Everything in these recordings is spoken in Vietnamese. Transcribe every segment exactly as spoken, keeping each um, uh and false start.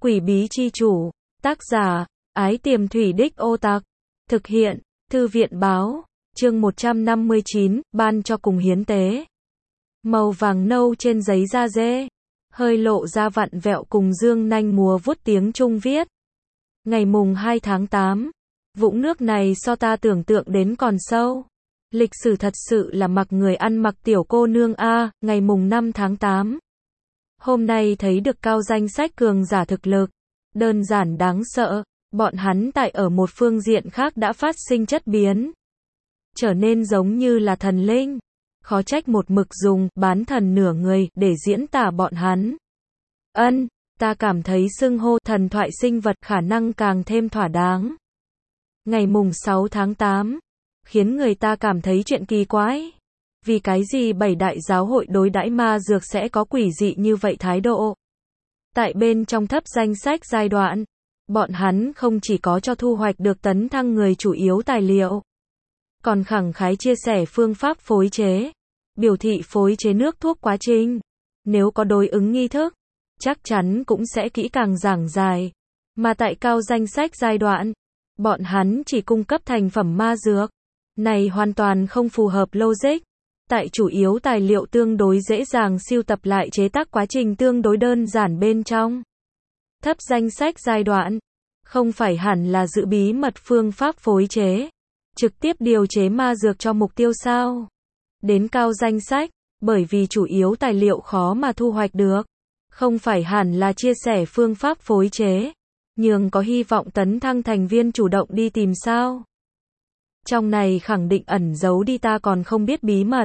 Quỷ bí chi chủ. Tác giả, Ái Tiềm Thủy Đích Ô Tạc. Thực hiện, Thư viện báo. Chương một trăm năm mươi chín, ban cho cùng hiến tế. Màu vàng nâu trên giấy da dê. Hơi lộ ra vặn vẹo cùng dương nanh múa vuốt tiếng Trung viết. Ngày mùng hai tháng tám. Vũng nước này so ta tưởng tượng đến còn sâu. Lịch sử thật sự là mặc người ăn mặc tiểu cô nương a, ngày mùng năm tháng tám. Hôm nay thấy được cao danh sách cường giả thực lực. Đơn giản đáng sợ, bọn hắn tại ở một phương diện khác đã phát sinh chất biến. Trở nên giống như là thần linh. Khó trách một mực dùng bán thần nửa người để diễn tả bọn hắn. Ân, ta cảm thấy xưng hô thần thoại sinh vật khả năng càng thêm thỏa đáng. Ngày mùng sáu tháng tám, khiến người ta cảm thấy chuyện kỳ quái. Vì cái gì bảy đại giáo hội đối đãi ma dược sẽ có quỷ dị như vậy thái độ? Tại bên trong thấp danh sách giai đoạn, bọn hắn không chỉ có cho thu hoạch được tấn thăng người chủ yếu tài liệu, còn khẳng khái chia sẻ phương pháp phối chế, biểu thị phối chế nước thuốc quá trình. Nếu có đối ứng nghi thức, chắc chắn cũng sẽ kỹ càng giảng giải. Mà tại cao danh sách giai đoạn, bọn hắn chỉ cung cấp thành phẩm ma dược. Này hoàn toàn không phù hợp logic. Tại chủ yếu tài liệu tương đối dễ dàng sưu tập lại chế tác quá trình tương đối đơn giản bên trong. Thấp danh sách giai đoạn, không phải hẳn là giữ bí mật phương pháp phối chế, trực tiếp điều chế ma dược cho mục tiêu sao? Đến cao danh sách, bởi vì chủ yếu tài liệu khó mà thu hoạch được, không phải hẳn là chia sẻ phương pháp phối chế, nhưng có hy vọng tấn thăng thành viên chủ động đi tìm sao? Trong này khẳng định ẩn giấu đi ta còn không biết bí mật.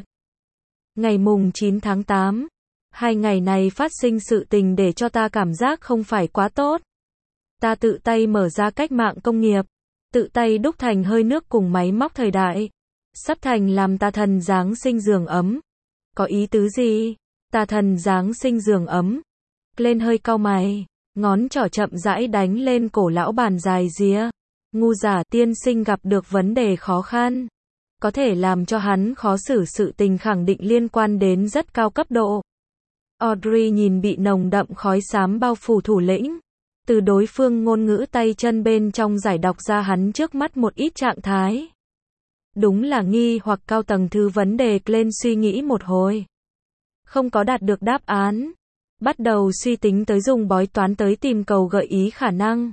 Ngày mùng chín tháng tám, hai ngày này phát sinh sự tình để cho ta cảm giác không phải quá tốt. Ta tự tay mở ra cách mạng công nghiệp, tự tay đúc thành hơi nước cùng máy móc thời đại, sắp thành làm ta thần Giáng sinh giường ấm. Có ý tứ gì? Ta thần Giáng sinh giường ấm. Lên hơi cau mày, ngón trỏ chậm rãi đánh lên cổ lão bàn dài rìa. Ngu giả tiên sinh gặp được vấn đề khó khăn. Có thể làm cho hắn khó xử sự tình khẳng định liên quan đến rất cao cấp độ. Audrey nhìn bị nồng đậm khói xám bao phủ thủ lĩnh. Từ đối phương ngôn ngữ tay chân bên trong giải đọc ra hắn trước mắt một ít trạng thái. Đúng là nghi hoặc cao tầng thứ vấn đề lên suy nghĩ một hồi. Không có đạt được đáp án. Bắt đầu suy tính tới dùng bói toán tới tìm cầu gợi ý khả năng.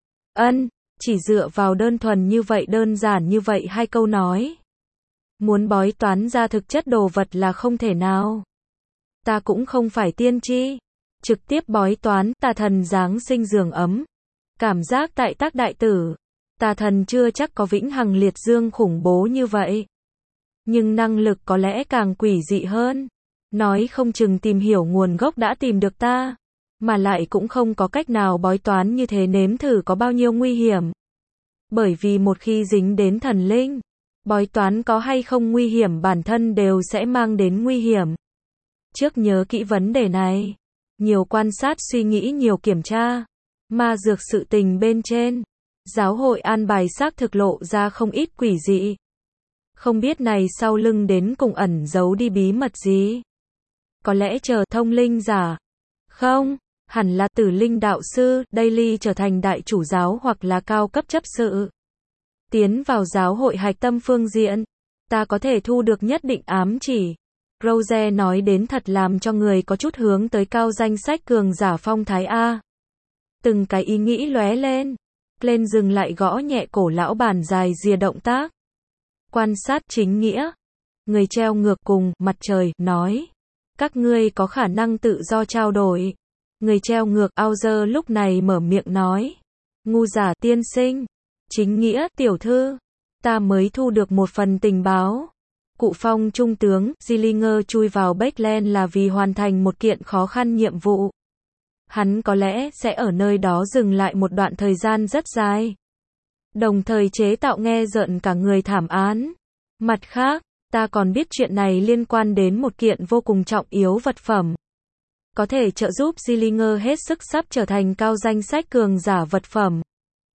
Ân, chỉ dựa vào đơn thuần như vậy đơn giản như vậy hai câu nói. Muốn bói toán ra thực chất đồ vật là không thể nào. Ta cũng không phải tiên tri. Trực tiếp bói toán, tà thần Giáng sinh giường ấm. Cảm giác tại tác đại tử. Tà thần chưa chắc có vĩnh hằng liệt dương khủng bố như vậy. Nhưng năng lực có lẽ càng quỷ dị hơn. Nói không chừng tìm hiểu nguồn gốc đã tìm được ta. Mà lại cũng không có cách nào bói toán như thế nếm thử có bao nhiêu nguy hiểm. Bởi vì một khi dính đến thần linh, bói toán có hay không nguy hiểm bản thân đều sẽ mang đến nguy hiểm. Trước nhớ kỹ vấn đề này. Nhiều quan sát suy nghĩ nhiều kiểm tra. Ma dược sự tình bên trên. Giáo hội an bài xác thực lộ ra không ít quỷ dị. Không biết này sau lưng đến cùng ẩn giấu đi bí mật gì. Có lẽ chờ thông linh giả. Không, hẳn là tử linh đạo sư, Daily trở thành đại chủ giáo hoặc là cao cấp chấp sự. Tiến vào giáo hội hạch tâm phương diện. Ta có thể thu được nhất định ám chỉ. Rose nói đến thật làm cho người có chút hướng tới cao danh sách cường giả phong thái A. Từng cái ý nghĩ lóe lên. Lên dừng lại gõ nhẹ cổ lão bàn dài rìa động tác. Quan sát chính nghĩa. Người treo ngược cùng mặt trời nói. Các ngươi có khả năng tự do trao đổi. Người treo ngược Auger lúc này mở miệng nói. Ngu giả tiên sinh. Chính nghĩa tiểu thư. Ta mới thu được một phần tình báo. Cụ phong trung tướng, Zillinger chui vào Backland là vì hoàn thành một kiện khó khăn nhiệm vụ. Hắn có lẽ sẽ ở nơi đó dừng lại một đoạn thời gian rất dài. Đồng thời chế tạo nghe rợn cả người thảm án. Mặt khác, ta còn biết chuyện này liên quan đến một kiện vô cùng trọng yếu vật phẩm. Có thể trợ giúp Zillinger hết sức sắp trở thành cao danh sách cường giả vật phẩm.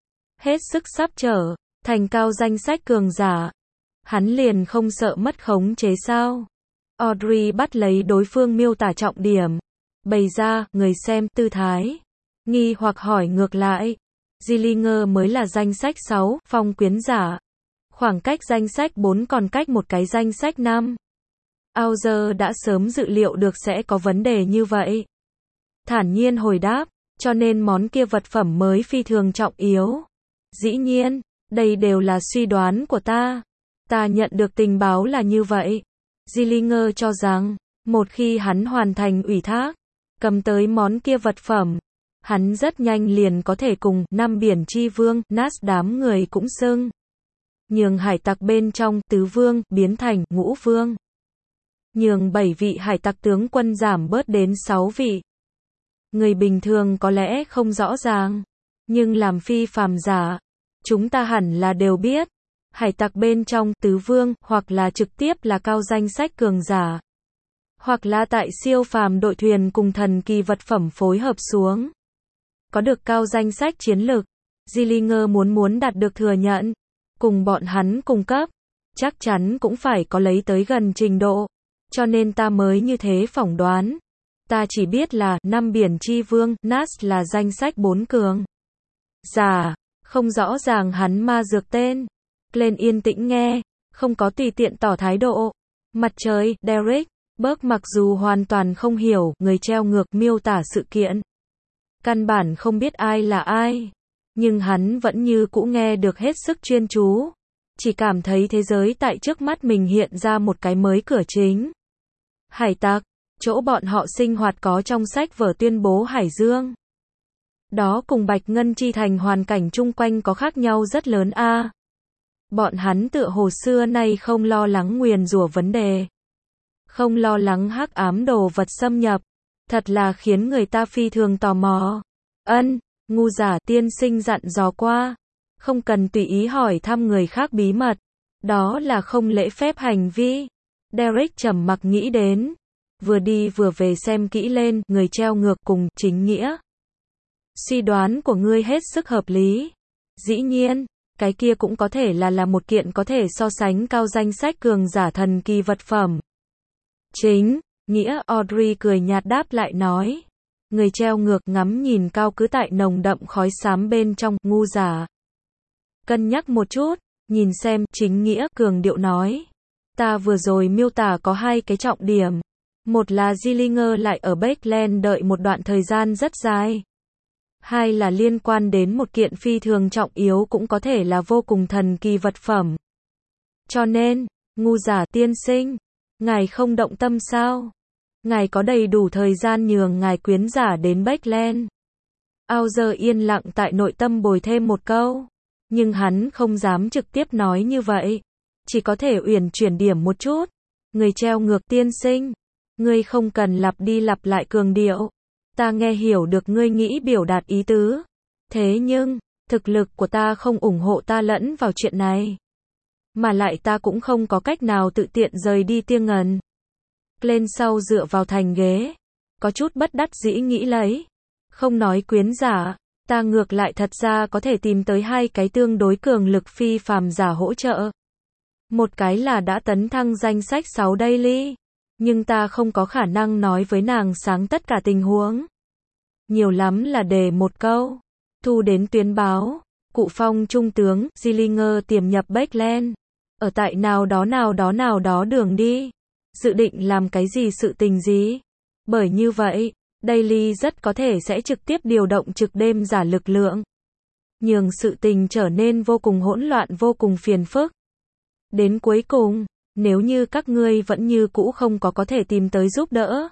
Hết sức sắp trở thành cao danh sách cường giả. Hắn liền không sợ mất khống chế sao? Audrey bắt lấy đối phương miêu tả trọng điểm. Bày ra, người xem, tư thái. nghi hoặc hỏi ngược lại. Zillinger mới là danh sách sáu, phong quyến giả. Khoảng cách danh sách bốn còn cách một cái danh sách năm. Auger đã sớm dự liệu được sẽ có vấn đề như vậy. Thản nhiên hồi đáp, cho nên món kia vật phẩm mới phi thường trọng yếu. Dĩ nhiên, đây đều là suy đoán của ta. Ta nhận được tình báo là như vậy. Zillinger cho rằng, một khi hắn hoàn thành ủy thác, cầm tới món kia vật phẩm, hắn rất nhanh liền có thể cùng năm biển chi vương, Nas đám người cũng xưng. Nhường hải tặc bên trong, tứ vương, biến thành ngũ vương. Nhường bảy vị hải tặc tướng quân giảm bớt đến sáu vị. Người bình thường có lẽ không rõ ràng, nhưng làm phi phàm giả, chúng ta hẳn là đều biết. Hải tặc bên trong, tứ vương, hoặc là trực tiếp là cao danh sách cường giả, hoặc là tại siêu phàm đội thuyền cùng thần kỳ vật phẩm phối hợp xuống. Có được cao danh sách chiến lược, Zillinger muốn muốn đạt được thừa nhận, cùng bọn hắn cùng cấp, chắc chắn cũng phải có lấy tới gần trình độ, cho nên ta mới như thế phỏng đoán. Ta chỉ biết là, năm biển chi vương, Nas là danh sách bốn cường giả, không rõ ràng hắn ma dược tên. Glenn yên tĩnh nghe, không có tùy tiện tỏ thái độ. Mặt trời, Derek, Burke mặc dù hoàn toàn không hiểu, người treo ngược miêu tả sự kiện. Căn bản không biết ai là ai. Nhưng hắn vẫn như cũ nghe được hết sức chuyên chú. Chỉ cảm thấy thế giới tại trước mắt mình hiện ra một cái mới cửa chính. Hải tặc, chỗ bọn họ sinh hoạt có trong sách vở tuyên bố Hải Dương. Đó cùng Bạch Ngân Chi Thành hoàn cảnh chung quanh có khác nhau rất lớn a. À. Bọn hắn tựa hồ xưa nay không lo lắng nguyền rủa vấn đề. Không lo lắng hắc ám đồ vật xâm nhập. Thật là khiến người ta phi thường tò mò. Ân, ngu giả tiên sinh dặn dò qua. Không cần tùy ý hỏi thăm người khác bí mật. Đó là không lễ phép hành vi. Derek trầm mặc nghĩ đến. Vừa đi vừa về xem kỹ lên, người treo ngược cùng chính nghĩa. Suy đoán của ngươi hết sức hợp lý. Dĩ nhiên, cái kia cũng có thể là là một kiện có thể so sánh cao danh sách cường giả thần kỳ vật phẩm. Chính nghĩa, Audrey cười nhạt đáp lại nói. Người treo ngược ngắm nhìn cao cứ tại nồng đậm khói xám bên trong, ngu giả. Cân nhắc một chút, nhìn xem, chính nghĩa, cường điệu nói. Ta vừa rồi miêu tả có hai cái trọng điểm. Một là Zillinger lại ở Bakeland đợi một đoạn thời gian rất dài. Hai là liên quan đến một kiện phi thường trọng yếu cũng có thể là vô cùng thần kỳ vật phẩm. Cho nên, ngu giả tiên sinh, ngài không động tâm sao? Ngài có đầy đủ thời gian nhường ngài quyến giả đến Bakeland. Auger yên lặng tại nội tâm bồi thêm một câu. Nhưng hắn không dám trực tiếp nói như vậy. Chỉ có thể uyển chuyển điểm một chút. Người treo ngược tiên sinh. Ngươi không cần lặp đi lặp lại cường điệu. Ta nghe hiểu được ngươi nghĩ biểu đạt ý tứ. Thế nhưng, thực lực của ta không ủng hộ ta lẫn vào chuyện này. Mà lại ta cũng không có cách nào tự tiện rời đi Tiêng Ngần. Lên sau dựa vào thành ghế. Có chút bất đắc dĩ nghĩ lấy. Không nói quyến giả, ta ngược lại thật ra có thể tìm tới hai cái tương đối cường lực phi phàm giả hỗ trợ. Một cái là đã tấn thăng danh sách sáu daily. Nhưng ta không có khả năng nói với nàng sáng tất cả tình huống. Nhiều lắm là đề một câu. Thu đến tuyên báo. Cụ Phong trung tướng, Zillinger tiềm nhập Bakeland. Ở tại nào đó nào đó nào đó đường đi. Dự định làm cái gì sự tình gì. Bởi như vậy, Daily rất có thể sẽ trực tiếp điều động trực đêm giả lực lượng. Nhường sự tình trở nên vô cùng hỗn loạn vô cùng phiền phức. Đến cuối cùng, nếu như các ngươi vẫn như cũ không có có thể tìm tới giúp đỡ.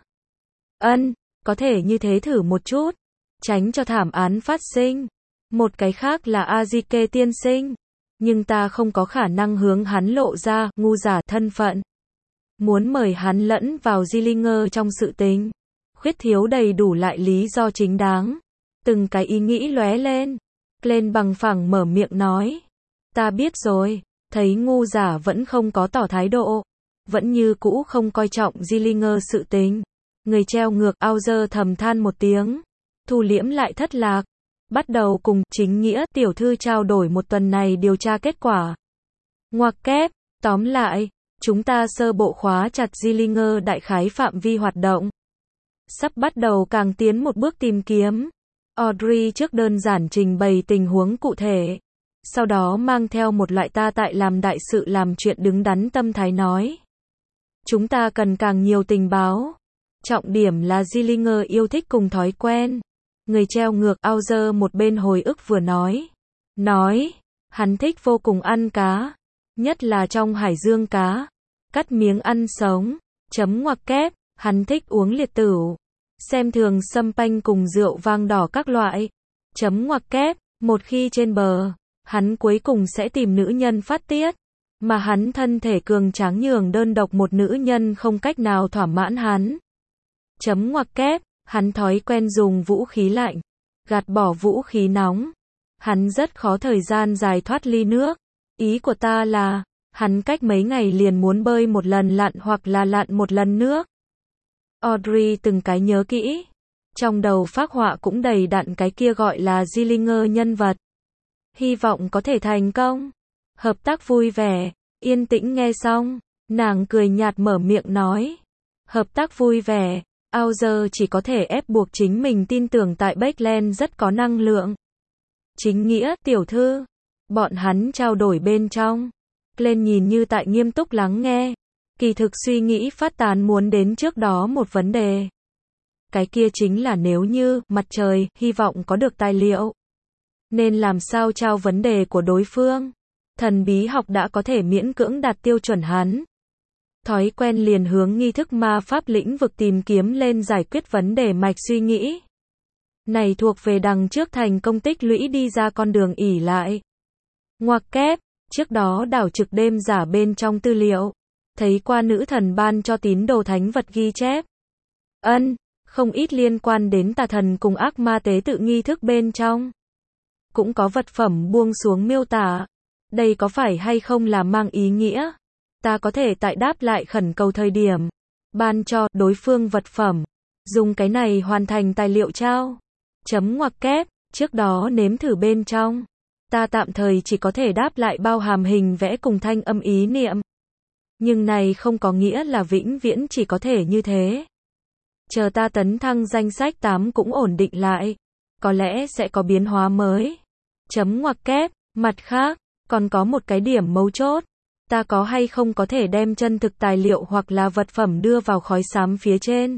Ân, có thể như thế thử một chút. Tránh cho thảm án phát sinh. Một cái khác là Azike tiên sinh. Nhưng ta không có khả năng hướng hắn lộ ra, ngu giả thân phận. Muốn mời hắn lẫn vào Zillinger trong sự tình. Khuyết thiếu đầy đủ lại lý do chính đáng. Từng cái ý nghĩ lóe lên. Lên bằng phẳng mở miệng nói. Ta biết rồi. Thấy ngu giả vẫn không có tỏ thái độ. Vẫn như cũ không coi trọng Zillinger sự tình. Người treo ngược Auger thầm than một tiếng. Thu liễm lại thất lạc. Bắt đầu cùng chính nghĩa tiểu thư trao đổi một tuần này điều tra kết quả. Ngoặc kép, tóm lại, chúng ta sơ bộ khóa chặt Zillinger đại khái phạm vi hoạt động. Sắp bắt đầu càng tiến một bước tìm kiếm. Audrey trước đơn giản trình bày tình huống cụ thể. Sau đó mang theo một loại ta tại làm đại sự làm chuyện đứng đắn tâm thái nói. Chúng ta cần càng nhiều tình báo. Trọng điểm là Gillinger yêu thích cùng thói quen. Người treo ngược Auger một bên hồi ức vừa nói. Nói, hắn thích vô cùng ăn cá. Nhất là trong hải dương cá. Cắt miếng ăn sống. Chấm ngoặc kép, hắn thích uống liệt tửu. Xem thường sâm panh cùng rượu vang đỏ các loại. Chấm ngoặc kép, một khi trên bờ, hắn cuối cùng sẽ tìm nữ nhân phát tiết. Mà hắn thân thể cường tráng nhường đơn độc một nữ nhân không cách nào thỏa mãn hắn. Chấm ngoặc kép, hắn thói quen dùng vũ khí lạnh, gạt bỏ vũ khí nóng. Hắn rất khó thời gian dài thoát ly nước. Ý của ta là, hắn cách mấy ngày liền muốn bơi một lần lặn hoặc là lặn một lần nước. Audrey từng cái nhớ kỹ. Trong đầu phác họa cũng đầy đặn cái kia gọi là Gillinger nhân vật. Hy vọng có thể thành công. Hợp tác vui vẻ. Yên tĩnh nghe xong, nàng cười nhạt mở miệng nói. Hợp tác vui vẻ. Auger chỉ có thể ép buộc chính mình tin tưởng tại Backland rất có năng lượng. Chính nghĩa, tiểu thư. Bọn hắn trao đổi bên trong. Glenn nhìn như tại nghiêm túc lắng nghe. Kỳ thực suy nghĩ phát tán muốn đến trước đó một vấn đề. Cái kia chính là nếu như, mặt trời, hy vọng có được tài liệu. Nên làm sao trao vấn đề của đối phương. Thần bí học đã có thể miễn cưỡng đạt tiêu chuẩn hắn. Thói quen liền hướng nghi thức ma pháp lĩnh vực tìm kiếm lên giải quyết vấn đề mạch suy nghĩ. Này thuộc về đằng trước thành công tích lũy đi ra con đường ỉ lại. Ngoặc kép, trước đó đảo trực đêm giả bên trong tư liệu. Thấy qua nữ thần ban cho tín đồ thánh vật ghi chép. Ân, không ít liên quan đến tà thần cùng ác ma tế tự nghi thức bên trong. Cũng có vật phẩm buông xuống miêu tả. Đây có phải hay không là mang ý nghĩa? Ta có thể tại đáp lại khẩn cầu thời điểm. Ban cho đối phương vật phẩm. Dùng cái này hoàn thành tài liệu trao. Chấm ngoặc kép, trước đó nếm thử bên trong. Ta tạm thời chỉ có thể đáp lại bao hàm hình vẽ cùng thanh âm ý niệm. Nhưng này không có nghĩa là vĩnh viễn chỉ có thể như thế. Chờ ta tấn thăng danh sách tám cũng ổn định lại. Có lẽ sẽ có biến hóa mới. Chấm ngoặc kép, mặt khác, còn có một cái điểm mấu chốt. Ta có hay không có thể đem chân thực tài liệu hoặc là vật phẩm đưa vào khói xám phía trên.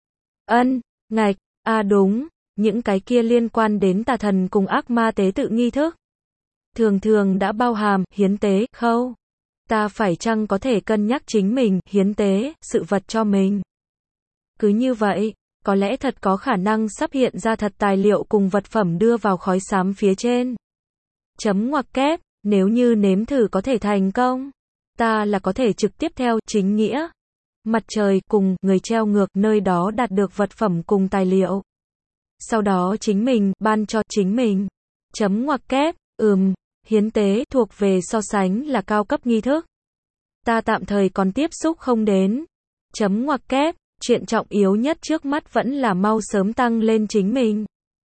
Ân, ngạch, à đúng, những cái kia liên quan đến tà thần cùng ác ma tế tự nghi thức. Thường thường đã bao hàm, hiến tế, khâu. Ta phải chăng có thể cân nhắc chính mình, hiến tế, sự vật cho mình. Cứ như vậy, có lẽ thật có khả năng sắp hiện ra thật tài liệu cùng vật phẩm đưa vào khói xám phía trên. Chấm ngoặc kép, nếu như nếm thử có thể thành công, ta là có thể trực tiếp theo chính nghĩa. Mặt trời cùng người treo ngược nơi đó đạt được vật phẩm cùng tài liệu. Sau đó chính mình ban cho chính mình. Chấm ngoặc kép, ừm, hiến tế thuộc về so sánh là cao cấp nghi thức. Ta tạm thời còn tiếp xúc không đến. Chấm ngoặc kép, chuyện trọng yếu nhất trước mắt vẫn là mau sớm tăng lên chính mình.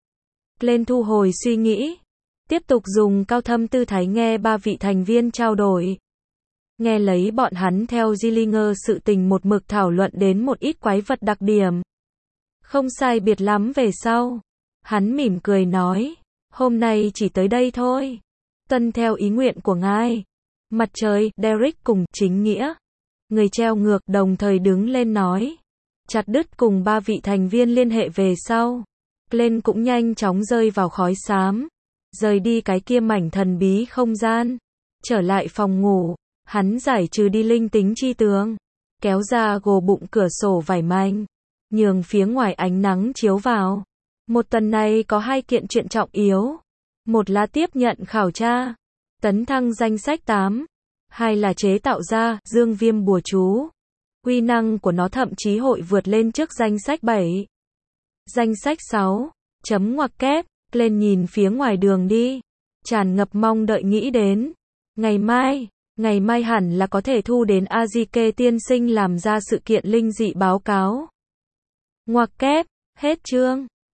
Lên thu hồi suy nghĩ. Tiếp tục dùng cao thâm tư thái nghe ba vị thành viên trao đổi. Nghe lấy bọn hắn theo Gillinger sự tình một mực thảo luận đến một ít quái vật đặc điểm. Không sai biệt lắm về sau. Hắn mỉm cười nói. Hôm nay chỉ tới đây thôi. Tuân theo ý nguyện của ngài. Mặt trời, Derek cùng chính nghĩa. Người treo ngược đồng thời đứng lên nói. Chặt đứt cùng ba vị thành viên liên hệ về sau. Glenn cũng nhanh chóng rơi vào khói xám. Rời đi cái kia mảnh thần bí không gian. Trở lại phòng ngủ. Hắn giải trừ đi linh tính chi tướng. Kéo ra gồ bụng cửa sổ vải manh. Nhường phía ngoài ánh nắng chiếu vào. Một tuần này có hai kiện chuyện trọng yếu. Một là tiếp nhận khảo tra. Tấn thăng danh sách tám. Hai là chế tạo ra dương viêm bùa chú. Quy năng của nó thậm chí hội vượt lên trước danh sách bảy. Danh sách sáu. Chấm ngoặc kép. Lên nhìn phía ngoài đường đi. Tràn ngập mong đợi nghĩ đến. Ngày mai. Ngày mai hẳn là có thể thu đến Azike tiên sinh làm ra sự kiện linh dị báo cáo. Ngoặc kép. Hết chương.